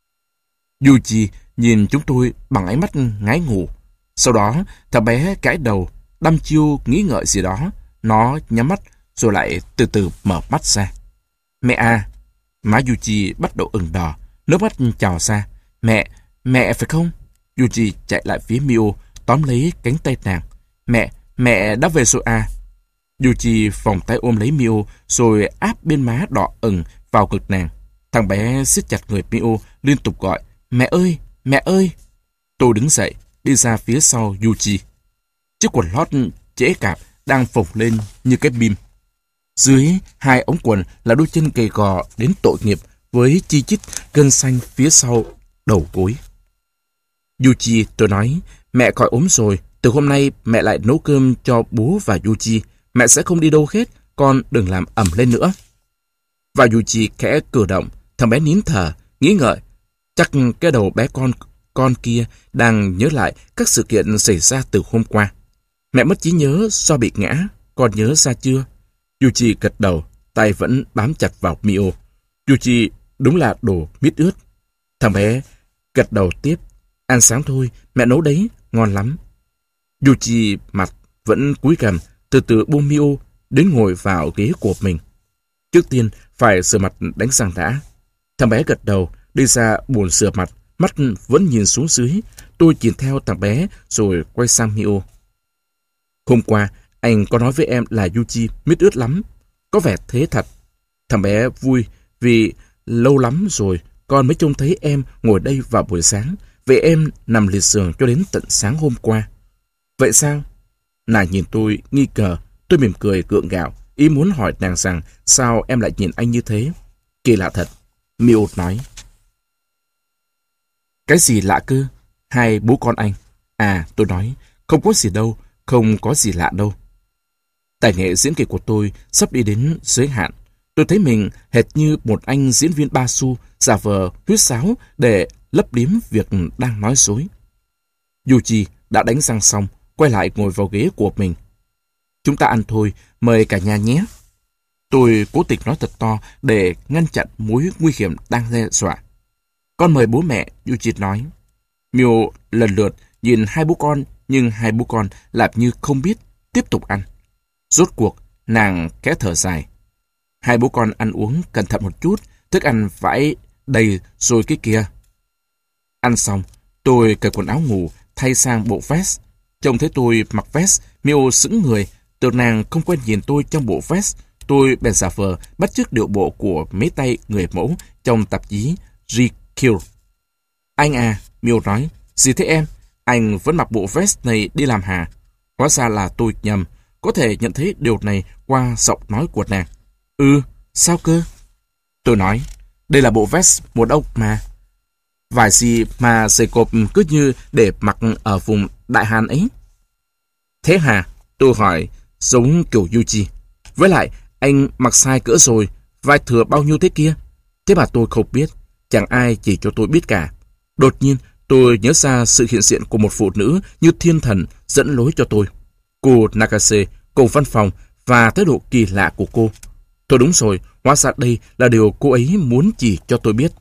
Yuji nhìn chúng tôi bằng ánh mắt ngái ngủ. Sau đó, thằng bé gãi đầu, đăm chiêu nghĩ ngợi gì đó. Nó nhắm mắt rồi lại từ từ mở mắt ra. Mẹ à! Má Yuji bắt đầu ửng đỏ, nước mắt trào ra. Mẹ, mẹ phải không? Yuji chạy lại phía Mio, tóm lấy cánh tay nàng. Mẹ, mẹ đã về rồi à? Yuji vòng tay ôm lấy Mio rồi áp bên má đỏ ửng vào ngực nàng. Thằng bé siết chặt người Mio, liên tục gọi, mẹ ơi, mẹ ơi. Tôi đứng dậy, đi ra phía sau Yuji. Chiếc quần lót trễ cạp đang phồng lên như cái bim. Dưới hai ống quần là đôi chân gầy gò đến tội nghiệp với chi chít gân xanh phía sau đầu gối. Yuji, tôi nói, mẹ khỏi ốm rồi, từ hôm nay mẹ lại nấu cơm cho bố và Yuji. Mẹ sẽ không đi đâu hết, con đừng làm ầm lên nữa. Và Yuji khẽ cử động, thằng bé nín thở, nghĩ ngợi. Chắc cái đầu bé con con kia đang nhớ lại các sự kiện xảy ra từ hôm qua. Mẹ mất trí nhớ do bị ngã, con nhớ ra chưa? Yuji gật đầu, tay vẫn bám chặt vào Mio. Yuji đúng là đồ mít ướt. Thằng bé gật đầu tiếp. Ăn sáng thôi, mẹ nấu đấy, ngon lắm. Yuji mặt vẫn cúi gằm, từ từ buông Mio đến ngồi vào ghế của mình. Trước tiên phải rửa mặt đánh răng đã. Thằng bé gật đầu, đi ra bồn rửa mặt, mắt vẫn nhìn xuống dưới. Tôi nhìn theo thằng bé rồi quay sang Mio. Hôm qua, anh có nói với em là Yuji mít ướt lắm. Có vẻ thế thật. Thằng bé vui vì lâu lắm rồi con mới trông thấy em ngồi đây vào buổi sáng. Vậy em nằm liệt giường cho đến tận sáng hôm qua. Vậy sao? Nàng nhìn tôi nghi ngờ. Tôi mỉm cười gượng gạo, ý muốn hỏi nàng rằng sao em lại nhìn anh như thế. Kỳ lạ thật. Mio nói. Cái gì lạ cơ? Hai bố con anh. À, tôi nói, không có gì đâu, không có gì lạ đâu. Tài nghệ diễn kịch của tôi sắp đi đến giới hạn. Tôi thấy mình hệt như một anh diễn viên ba xu giả vờ huýt sáo để lấp liếm việc đang nói dối. Yuji đã đánh răng xong, quay lại ngồi vào ghế của mình. Chúng ta ăn thôi, mời cả nhà nhé. Tôi cố tình nói thật to để ngăn chặn mối nguy hiểm đang đe dọa. Con mời bố mẹ, Yuji nói. Mio lần lượt nhìn hai bố con, nhưng hai bố con làm như không biết, tiếp tục ăn. Rốt cuộc, nàng khẽ thở dài. Hai bố con ăn uống cẩn thận một chút, thức ăn phải đầy rồi cái kia. Ăn xong, tôi cởi quần áo ngủ, thay sang bộ vest. Trông thấy tôi mặc vest, Mio sững người, tưởng nàng không quen nhìn tôi trong bộ vest. Tôi bèn giả vờ bắt chước điệu bộ của mấy tay người mẫu trong tạp chí giê quy. Anh à, Mio nói, gì thế em? Anh vẫn mặc bộ vest này đi làm hả? Hóa ra là tôi nhầm, có thể nhận thấy điều này qua giọng nói của nàng. Ừ, sao cơ? Tôi nói, đây là bộ vest mùa đông mà. Vài gì mà dày cộp cứ như để mặc ở vùng Đại Hàn ấy. Thế hả? Tôi hỏi, giống kiểu Yuji. Với lại, anh mặc sai cỡ rồi, vai thừa bao nhiêu thế kia? Thế mà tôi không biết, chẳng ai chỉ cho tôi biết cả. Đột nhiên, tôi nhớ ra sự hiện diện của một phụ nữ như thiên thần dẫn lối cho tôi. Cô Nakase, cùng văn phòng và thái độ kỳ lạ của cô. Tôi đúng rồi, hóa ra đây là điều cô ấy muốn chỉ cho tôi biết.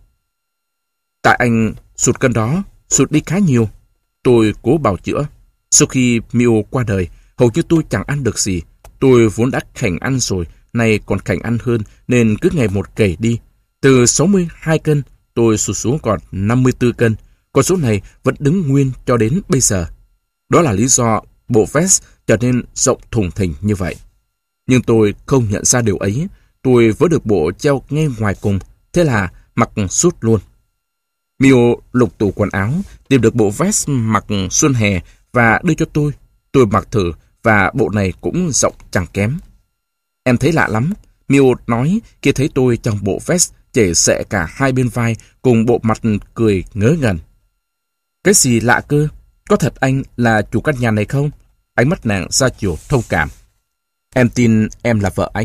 Tại anh sụt cân đó, sụt đi khá nhiều. Tôi cố bào chữa. Sau khi Mio qua đời, hầu như tôi chẳng ăn được gì. Tôi vốn đã khảnh ăn rồi, nay còn khảnh ăn hơn nên cứ ngày một gầy đi. Từ sáu mươi hai cân, tôi sụt xuống còn năm mươi tư cân. Con số này vẫn đứng nguyên cho đến bây giờ. Đó là lý do bộ vest trở nên rộng thùng thình như vậy. Nhưng tôi không nhận ra điều ấy. Tôi vẫn được bộ treo ngay ngoài cùng, thế là mặc suốt luôn. Mio lục tủ quần áo, tìm được bộ vest mặc xuân hè và đưa cho tôi. Tôi mặc thử và bộ này cũng rộng chẳng kém. Em thấy lạ lắm, Mio nói khi thấy tôi trong bộ vest chảy xệ cả hai bên vai cùng bộ mặt cười ngớ ngẩn. Cái gì lạ cơ? Có thật anh là chủ căn nhà này không? Ánh mắt nàng ra chiều thông cảm. Em tin em là vợ anh,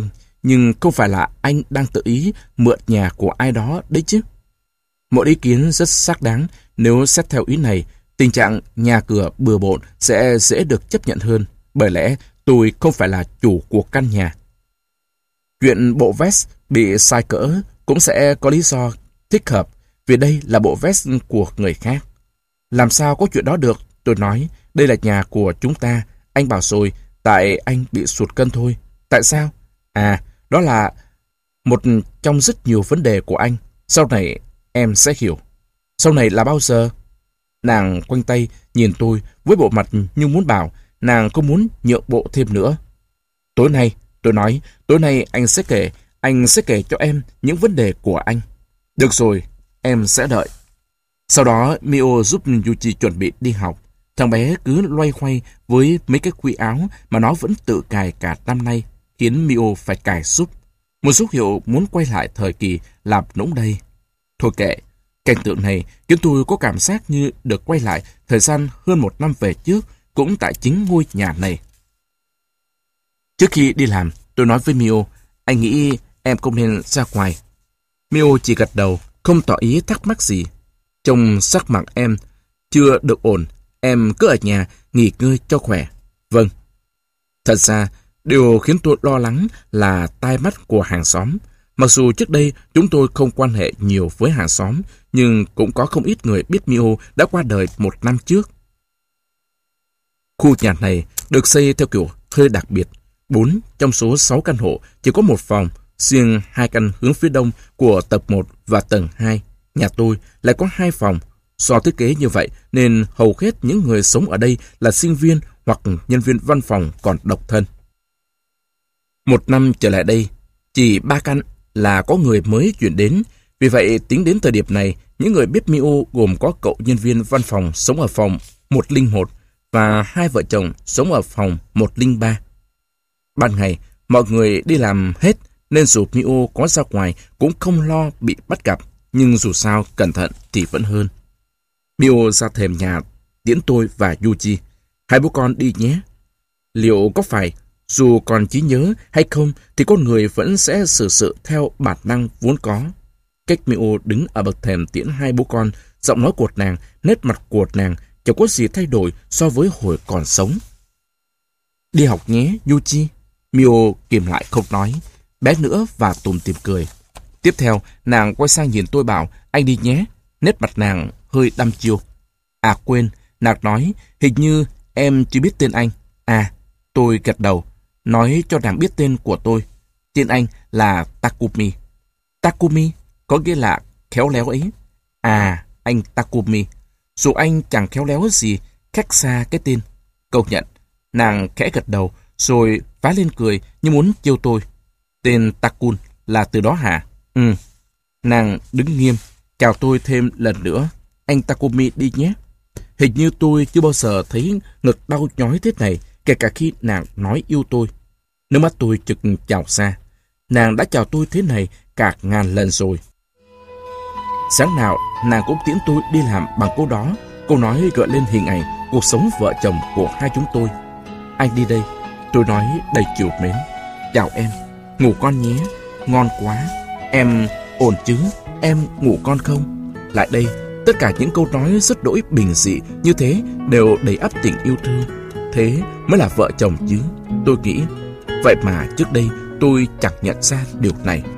nhưng không phải là anh đang tự ý mượn nhà của ai đó đấy chứ. Một ý kiến rất xác đáng. Nếu xét theo ý này, tình trạng nhà cửa bừa bộn sẽ dễ được chấp nhận hơn, bởi lẽ tôi không phải là chủ của căn nhà. Chuyện bộ vest bị sai cỡ cũng sẽ có lý do thích hợp, vì đây là bộ vest của người khác. Làm sao có chuyện đó được? Tôi nói, đây là nhà của chúng ta. Anh bảo rồi, tại anh bị sụt cân thôi. Tại sao? À, đó là một trong rất nhiều vấn đề của anh. Sau này em sẽ hiểu. Sau này là bao giờ? Nàng quanh tay nhìn tôi với bộ mặt như muốn bảo nàng không muốn nhượng bộ thêm nữa. Tối nay, tôi nói, tối nay anh sẽ kể, anh sẽ kể cho em những vấn đề của anh. Được rồi, em sẽ đợi. Sau đó, Mio giúp Yuji chuẩn bị đi học. Thằng bé cứ loay hoay với mấy cái khuy áo mà nó vẫn tự cài cả năm nay, khiến Mio phải cài giúp. Một dấu hiệu muốn quay lại thời kỳ làm nũng đây. Thôi kệ, cảnh tượng này khiến tôi có cảm giác như được quay lại thời gian hơn một năm về trước, cũng tại chính ngôi nhà này. Trước khi đi làm, tôi nói với Mio, anh nghĩ em không nên ra ngoài. Mio chỉ gật đầu, không tỏ ý thắc mắc gì. Trông sắc mặt em chưa được ổn, em cứ ở nhà nghỉ ngơi cho khỏe. Vâng. Thật ra, điều khiến tôi lo lắng là tai mắt của hàng xóm. Mặc dù trước đây chúng tôi không quan hệ nhiều với hàng xóm, nhưng cũng có không ít người biết Mio đã qua đời một năm trước. Khu nhà này được xây theo kiểu hơi đặc biệt. Bốn trong số sáu căn hộ chỉ có một phòng, riêng hai căn hướng phía đông của tầng một và tầng hai. Nhà tôi lại có hai phòng. Do thiết kế như vậy nên hầu hết những người sống ở đây là sinh viên hoặc nhân viên văn phòng còn độc thân. Một năm trở lại đây, chỉ ba căn là có người mới chuyển đến. Vì vậy, tính đến thời điểm này, những người biết Mio gồm có cậu nhân viên văn phòng sống ở phòng một không một và hai vợ chồng sống ở phòng một không ba. Ban ngày, mọi người đi làm hết nên dù Mio có ra ngoài cũng không lo bị bắt gặp, nhưng dù sao cẩn thận thì vẫn hơn. Mio ra thềm nhà tiễn tôi và Yuji. Hai bố con đi nhé. Liệu có phải dù còn trí nhớ hay không thì con người vẫn sẽ xử sự theo bản năng vốn có. Cách Mio đứng ở bậc thềm tiễn hai bố con, giọng nói của nàng, nét mặt của nàng chẳng có gì thay đổi so với hồi còn sống. Đi học nhé, Yuji. Mio kìm lại không nói, bé nữa và tủm tỉm cười. Tiếp theo, nàng quay sang nhìn tôi bảo, anh đi nhé. Nét mặt nàng hơi đăm chiêu. À quên, nàng nói, hình như em chưa biết tên anh. À, tôi gật đầu, nói cho nàng biết tên của tôi. Tên anh là Takumi. Takumi có nghĩa là khéo léo ấy. À, anh Takumi. Dù anh chẳng khéo léo gì, khác xa cái tên. Công nhận. Nàng khẽ gật đầu, rồi phá lên cười như muốn trêu tôi. Tên Takun là từ đó hả? Ừ. Nàng đứng nghiêm, chào tôi thêm lần nữa. Anh Takumi đi nhé. Hình như tôi chưa bao giờ thấy ngực đau nhói thế này, kể cả khi nàng nói yêu tôi. Nước mắt tôi chực trào ra. Nàng đã chào tôi thế này cả ngàn lần rồi. Sáng nào, nàng cũng tiễn tôi đi làm bằng câu đó. Câu nói gợi lên hình ảnh cuộc sống vợ chồng của hai chúng tôi. Anh đi đây. Tôi nói đầy trìu mến. Chào em. Ngủ con nhé. Ngon quá. Em ổn chứ? Em ngủ con không? Lại đây. Tất cả những câu nói rất đỗi bình dị như thế đều đầy ắp tình yêu thương. Thế mới là vợ chồng chứ. Tôi nghĩ. Vậy mà trước đây tôi chẳng nhận ra điều này.